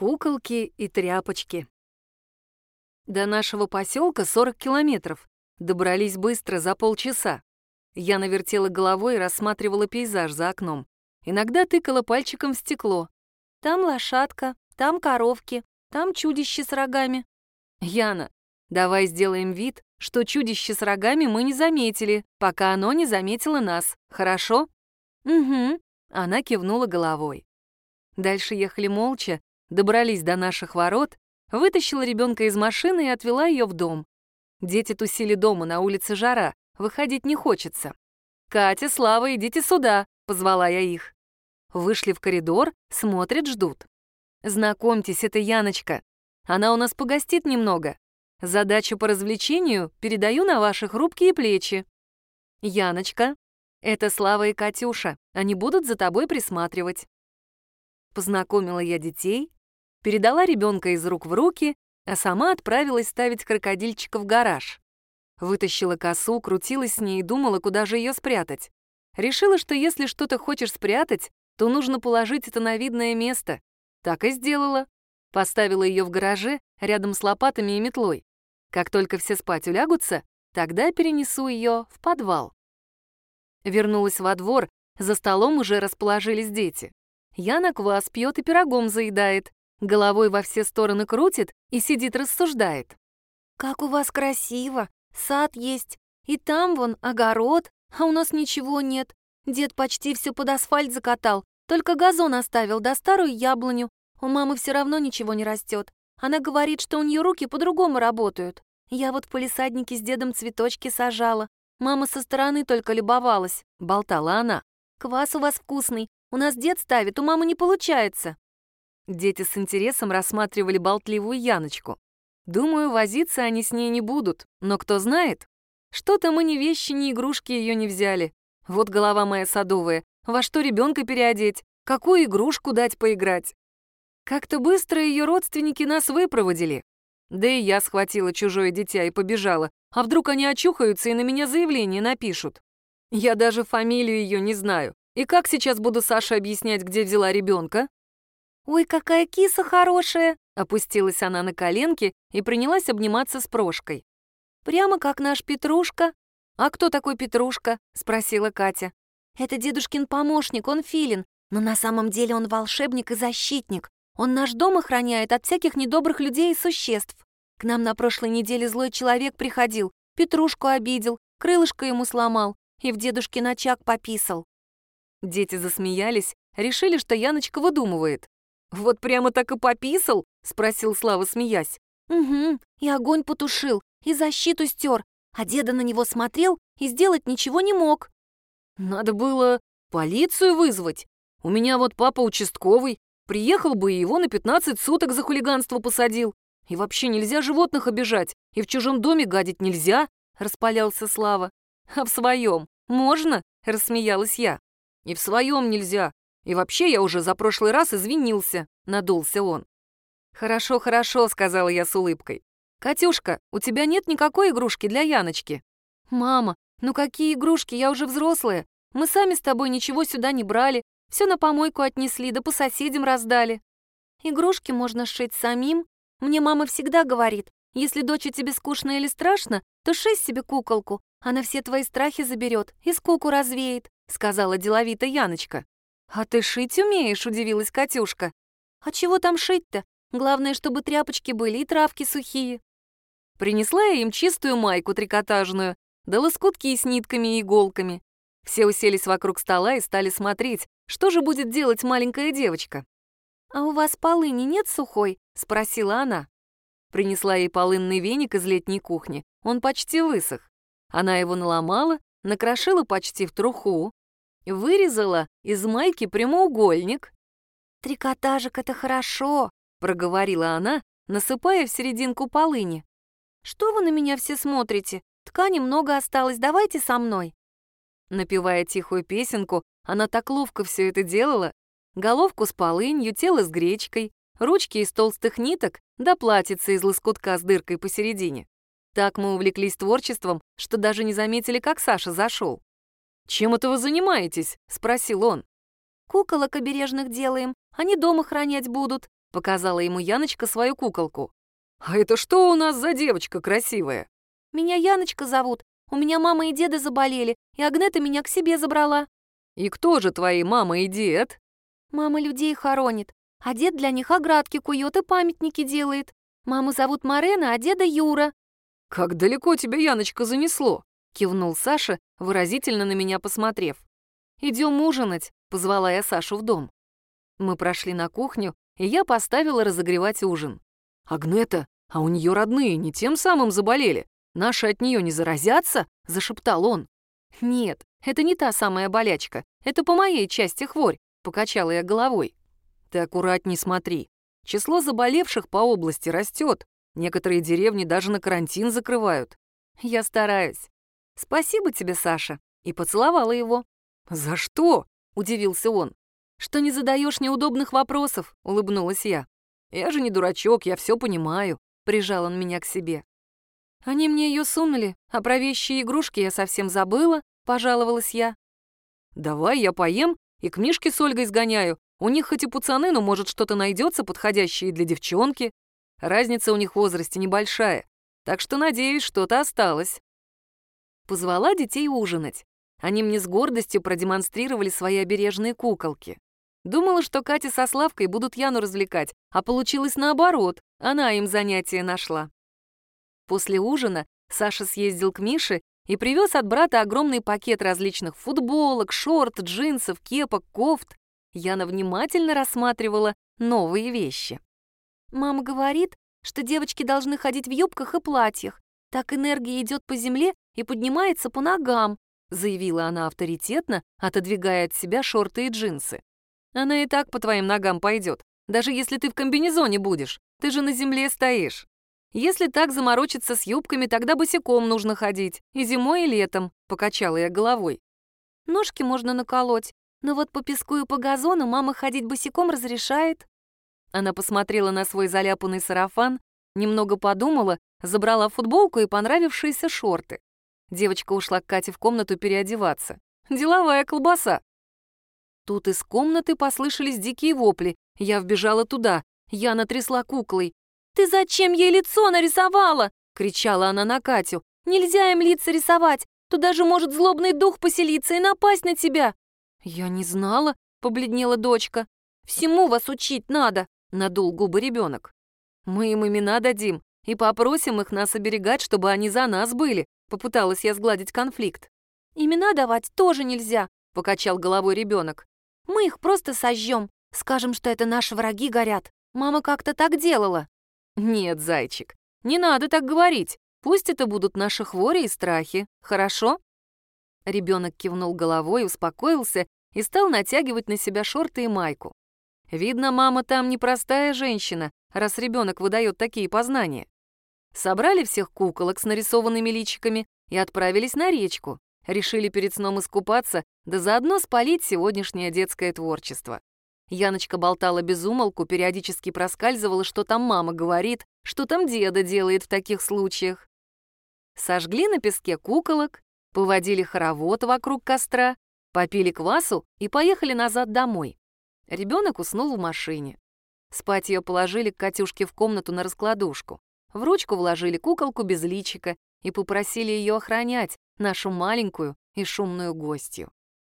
Куколки и тряпочки. До нашего поселка 40 километров. Добрались быстро, за полчаса. Я навертела головой и рассматривала пейзаж за окном. Иногда тыкала пальчиком в стекло. Там лошадка, там коровки, там чудище с рогами. Яна, давай сделаем вид, что чудище с рогами мы не заметили, пока оно не заметило нас. Хорошо? Угу. Она кивнула головой. Дальше ехали молча, добрались до наших ворот, вытащила ребенка из машины и отвела ее в дом. Дети тусили дома, на улице жара, выходить не хочется. «Катя, Слава, идите сюда», — позвала я их. Вышли в коридор, смотрят, ждут. «Знакомьтесь, это Яночка. Она у нас погостит немного. Задачу по развлечению передаю на ваши хрупкие плечи. Яночка, это Слава и Катюша, они будут за тобой присматривать». Познакомила я детей, передала ребенка из рук в руки, а сама отправилась ставить крокодильчика в гараж. Вытащила косу, крутилась с ней и думала, куда же ее спрятать. Решила, что если что-то хочешь спрятать, то нужно положить это на видное место. Так и сделала. Поставила ее в гараже, рядом с лопатами и метлой. Как только все спать улягутся, тогда перенесу ее в подвал. Вернулась во двор, за столом уже расположились дети. Яна квас пьет и пирогом заедает, головой во все стороны крутит и сидит рассуждает. «Как у вас красиво! Сад есть, и там вон огород, а у нас ничего нет. Дед почти все под асфальт закатал, только газон оставил, да старую яблоню. У мамы все равно ничего не растет. Она говорит, что у нее руки по-другому работают. Я вот в палисаднике с дедом цветочки сажала. Мама со стороны только любовалась», — болтала она. «Квас у вас вкусный. У нас дед ставит, у мамы не получается». Дети с интересом рассматривали болтливую Яночку. Думаю, возиться они с ней не будут, но кто знает. Что-то мы ни вещи, ни игрушки ее не взяли. Вот голова моя садовая, во что ребенка переодеть, какую игрушку дать поиграть. Как-то быстро ее родственники нас выпроводили. Да и я схватила чужое дитя и побежала, а вдруг они очухаются и на меня заявление напишут. Я даже фамилию ее не знаю. И как сейчас буду Саше объяснять, где взяла ребенка? «Ой, какая киса хорошая!» Опустилась она на коленки и принялась обниматься с Прошкой. «Прямо как наш Петрушка». «А кто такой Петрушка?» — спросила Катя. «Это дедушкин помощник, он филин, но на самом деле он волшебник и защитник. Он наш дом охраняет от всяких недобрых людей и существ. К нам на прошлой неделе злой человек приходил, Петрушку обидел, крылышко ему сломал и в дедушкин очаг пописал». Дети засмеялись, решили, что Яночка выдумывает. «Вот прямо так и пописал?» — спросил Слава, смеясь. «Угу, и огонь потушил, и защиту стер, а деда на него смотрел и сделать ничего не мог». «Надо было полицию вызвать. У меня вот папа участковый, приехал бы и его на 15 суток за хулиганство посадил. И вообще нельзя животных обижать, и в чужом доме гадить нельзя», — распалялся Слава. «А в своем можно?» — рассмеялась я. «И в своем нельзя. И вообще я уже за прошлый раз извинился», — надулся он. «Хорошо, хорошо», — сказала я с улыбкой. «Катюшка, у тебя нет никакой игрушки для Яночки?» «Мама, ну какие игрушки, я уже взрослая. Мы сами с тобой ничего сюда не брали, все на помойку отнесли, да по соседям раздали». «Игрушки можно сшить самим. Мне мама всегда говорит, если доча тебе скучно или страшно, то шей себе куколку, она все твои страхи заберет и скуку развеет», — сказала деловито Яночка. «А ты шить умеешь?» — удивилась Катюшка. «А чего там шить-то? Главное, чтобы тряпочки были и травки сухие». Принесла я им чистую майку трикотажную, да лоскутки с нитками и иголками. Все уселись вокруг стола и стали смотреть, что же будет делать маленькая девочка. «А у вас полыни нет сухой?» — спросила она. Принесла ей полынный веник из летней кухни, он почти высох. Она его наломала, накрошила почти в труху, вырезала из майки прямоугольник. «Трикотажик — это хорошо», — проговорила она, насыпая в серединку полыни. «Что вы на меня все смотрите? Ткани много осталось, давайте со мной». Напевая тихую песенку, она так ловко все это делала. Головку с полынью, тело с гречкой, ручки из толстых ниток, да платьице из лоскутка с дыркой посередине. Так мы увлеклись творчеством, что даже не заметили, как Саша зашел. «Чем это вы занимаетесь?» — спросил он. «Куколок обережных делаем, они дом охранять будут. показала ему Яночка свою куколку. «А это что у нас за девочка красивая?» «Меня Яночка зовут. У меня мама и деда заболели, и Агнета меня к себе забрала». «И кто же твои мама и дед?» «Мама людей хоронит, а дед для них оградки кует и памятники делает. Маму зовут Марена, а деда Юра». «Как далеко тебя, Яночка, занесло?» — кивнул Саша, выразительно на меня посмотрев. «Идем ужинать», — позвала я Сашу в дом. Мы прошли на кухню, и я поставила разогревать ужин. «Агнета, а у нее родные не тем самым заболели? Наши от нее не заразятся?» — зашептал он. «Нет, это не та самая болячка, это по моей части хворь», — покачала я головой. «Ты аккуратней смотри. Число заболевших по области растет. Некоторые деревни даже на карантин закрывают». «Я стараюсь. Спасибо тебе, Саша», и поцеловала его. «За что?» — удивился он. «Что не задаешь неудобных вопросов», — улыбнулась я. «Я же не дурачок, я все понимаю», — прижал он меня к себе. «Они мне ее сунули, а про вещи и игрушки я совсем забыла», — пожаловалась я. «Давай я поем и к Мишке с Ольгой сгоняю. У них хоть и пацаны, но, может, что-то найдется подходящее для девчонки. Разница у них в возрасте небольшая, так что, надеюсь, что-то осталось». Позвала детей ужинать. Они мне с гордостью продемонстрировали свои обережные куколки. Думала, что Катя со Славкой будут Яну развлекать, а получилось наоборот, она им занятие нашла. После ужина Саша съездил к Мише и привез от брата огромный пакет различных футболок, шорт, джинсов, кепок, кофт. Яна внимательно рассматривала новые вещи. «Мама говорит, что девочки должны ходить в юбках и платьях. Так энергия идет по земле и поднимается по ногам», заявила она авторитетно, отодвигая от себя шорты и джинсы. «Она и так по твоим ногам пойдет, даже если ты в комбинезоне будешь. Ты же на земле стоишь. Если так заморочиться с юбками, тогда босиком нужно ходить, и зимой, и летом», — покачала я головой. «Ножки можно наколоть, но вот по песку и по газону мама ходить босиком разрешает». Она посмотрела на свой заляпанный сарафан, немного подумала, забрала футболку и понравившиеся шорты. Девочка ушла к Кате в комнату переодеваться. Деловая колбаса. Тут из комнаты послышались дикие вопли. Я вбежала туда. Яна трясла куклой. «Ты зачем ей лицо нарисовала?» — кричала она на Катю. «Нельзя им лица рисовать. Туда же может злобный дух поселиться и напасть на тебя». «Я не знала», — побледнела дочка. «Всему вас учить надо», — надул губы ребенок. «Мы им имена дадим и попросим их нас оберегать, чтобы они за нас были», — попыталась я сгладить конфликт. «Имена давать тоже нельзя», — покачал головой ребенок. «Мы их просто сожжем. Скажем, что это наши враги горят. Мама как-то так делала». «Нет, зайчик, не надо так говорить. Пусть это будут наши хвори и страхи, хорошо?» Ребенок кивнул головой, успокоился и стал натягивать на себя шорты и майку. Видно, мама там непростая женщина, раз ребенок выдает такие познания. Собрали всех куколок с нарисованными личиками и отправились на речку. Решили перед сном искупаться, да заодно спалить сегодняшнее детское творчество. Яночка болтала без умолку, периодически проскальзывала, что там мама говорит, что там деда делает в таких случаях. Сожгли на песке куколок, поводили хоровод вокруг костра, попили квасу и поехали назад домой. Ребенок уснул в машине. Спать ее положили к Катюшке в комнату на раскладушку. В ручку вложили куколку без личика и попросили ее охранять, нашу маленькую и шумную гостью.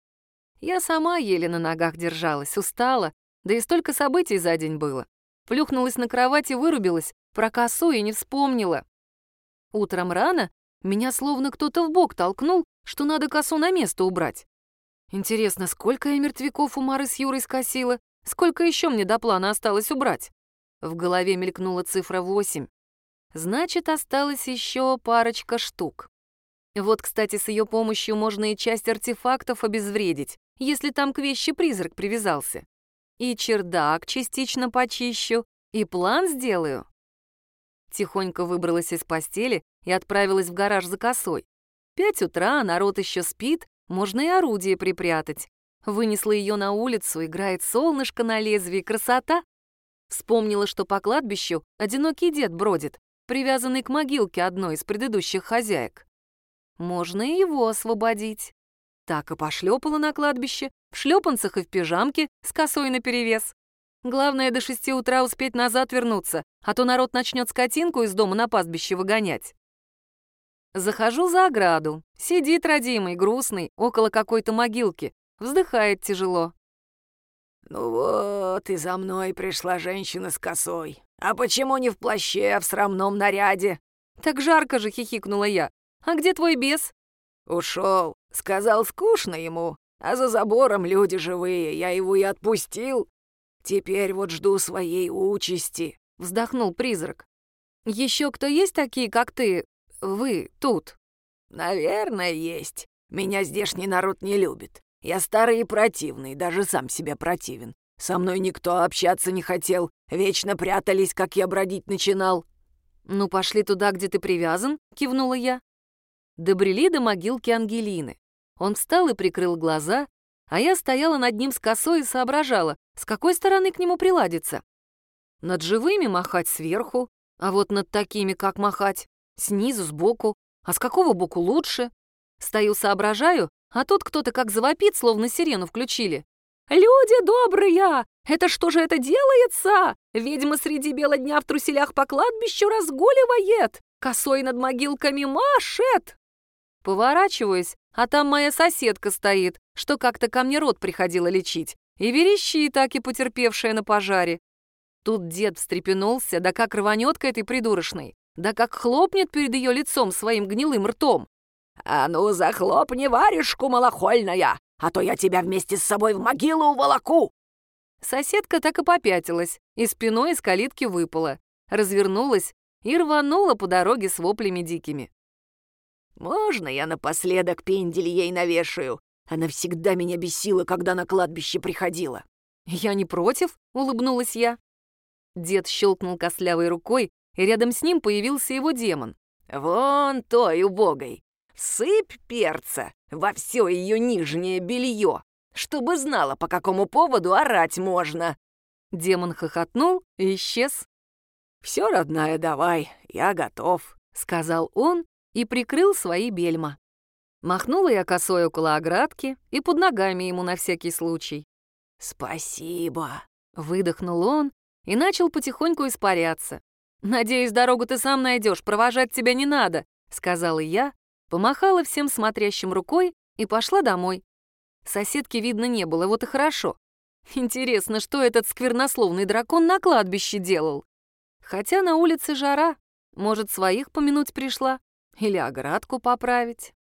Я сама еле на ногах держалась, устала, да и столько событий за день было. Плюхнулась на кровать и вырубилась, про косу и не вспомнила. Утром рано меня словно кто-то в бок толкнул, что надо косу на место убрать. Интересно, сколько я мертвяков у Мары с Юрой скосила? Сколько еще мне до плана осталось убрать? В голове мелькнула цифра 8. Значит, осталось еще парочка штук. Вот, кстати, с ее помощью можно и часть артефактов обезвредить, если там к вещи призрак привязался. И чердак частично почищу, и план сделаю. Тихонько выбралась из постели и отправилась в гараж за косой. 5 утра, народ еще спит, можно и орудие припрятать. Вынесла ее на улицу, играет солнышко на лезвии, красота. Вспомнила, что по кладбищу одинокий дед бродит, привязанный к могилке одной из предыдущих хозяек. Можно и его освободить. Так и пошлепала на кладбище, в шлепанцах и в пижамке с косой наперевес. Главное, до 6 утра успеть назад вернуться, а то народ начнет скотинку из дома на пастбище выгонять. Захожу за ограду. Сидит родимый, грустный, около какой-то могилки. Вздыхает тяжело. «Ну вот, и за мной пришла женщина с косой. А почему не в плаще, а в срамном наряде?» «Так жарко же!» — хихикнула я. «А где твой бес?» «Ушел. Сказал, скучно ему. А за забором люди живые, я его и отпустил. Теперь вот жду своей участи», — вздохнул призрак. «Еще кто есть такие, как ты? Вы тут?» «Наверное, есть. Меня здешний народ не любит. Я старый и противный, даже сам себе противен. Со мной никто общаться не хотел, вечно прятались, как я бродить начинал». «Ну, пошли туда, где ты привязан», — кивнула я. Добрели до могилки Ангелины. Он встал и прикрыл глаза, а я стояла над ним с косой и соображала, с какой стороны к нему приладиться. Над живыми махать сверху, а вот над такими как махать? Снизу, сбоку. А с какого боку лучше? Стою, соображаю, а тут кто-то как завопит, словно сирену включили. «Люди добрые! Это что же это делается? Ведьма среди бела дня в труселях по кладбищу разгуливает, косой над могилками машет!» Поворачиваюсь, а там моя соседка стоит, что как-то ко мне рот приходила лечить, и верещит, так и потерпевшая на пожаре. Тут дед встрепенулся, да как рванет к этой придурочной, да как хлопнет перед ее лицом своим гнилым ртом. «А ну, захлопни варежку, малохольная, а то я тебя вместе с собой в могилу уволоку!» Соседка так и попятилась, и спиной из калитки выпала, развернулась и рванула по дороге с воплями дикими. «Можно я напоследок пендель ей навешаю? Она всегда меня бесила, когда на кладбище приходила». «Я не против», — улыбнулась я. Дед щелкнул костлявой рукой, и рядом с ним появился его демон. «Вон той убогой. Сыпь перца во все ее нижнее белье, чтобы знала, по какому поводу орать можно». Демон хохотнул и исчез. «Все, родная, давай, я готов», — сказал он и прикрыл свои бельма. Махнула я косой около оградки и под ногами ему на всякий случай. «Спасибо», — выдохнул он и начал потихоньку испаряться. «Надеюсь, дорогу ты сам найдешь, провожать тебя не надо», — сказала я, помахала всем смотрящим рукой и пошла домой. Соседки видно не было, вот и хорошо. Интересно, что этот сквернословный дракон на кладбище делал? Хотя на улице жара, может, своих помянуть пришла или оградку поправить.